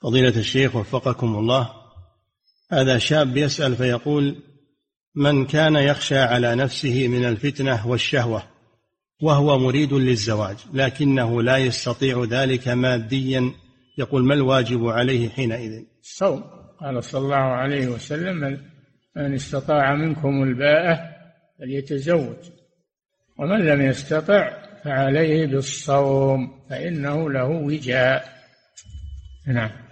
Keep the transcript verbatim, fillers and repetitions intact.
فضيلة الشيخ وفقكم الله، هذا شاب يسأل فيقول: من كان يخشى على نفسه من الفتنة والشهوة وهو مريد للزواج لكنه لا يستطيع ذلك ماديا، يقول: ما الواجب عليه حينئذ؟ الصوم. قال صلى الله عليه وسلم: من استطاع منكم الباءة فليتزوج، ومن لم يستطع فعليه بالصوم فإنه له وجاء. نعم.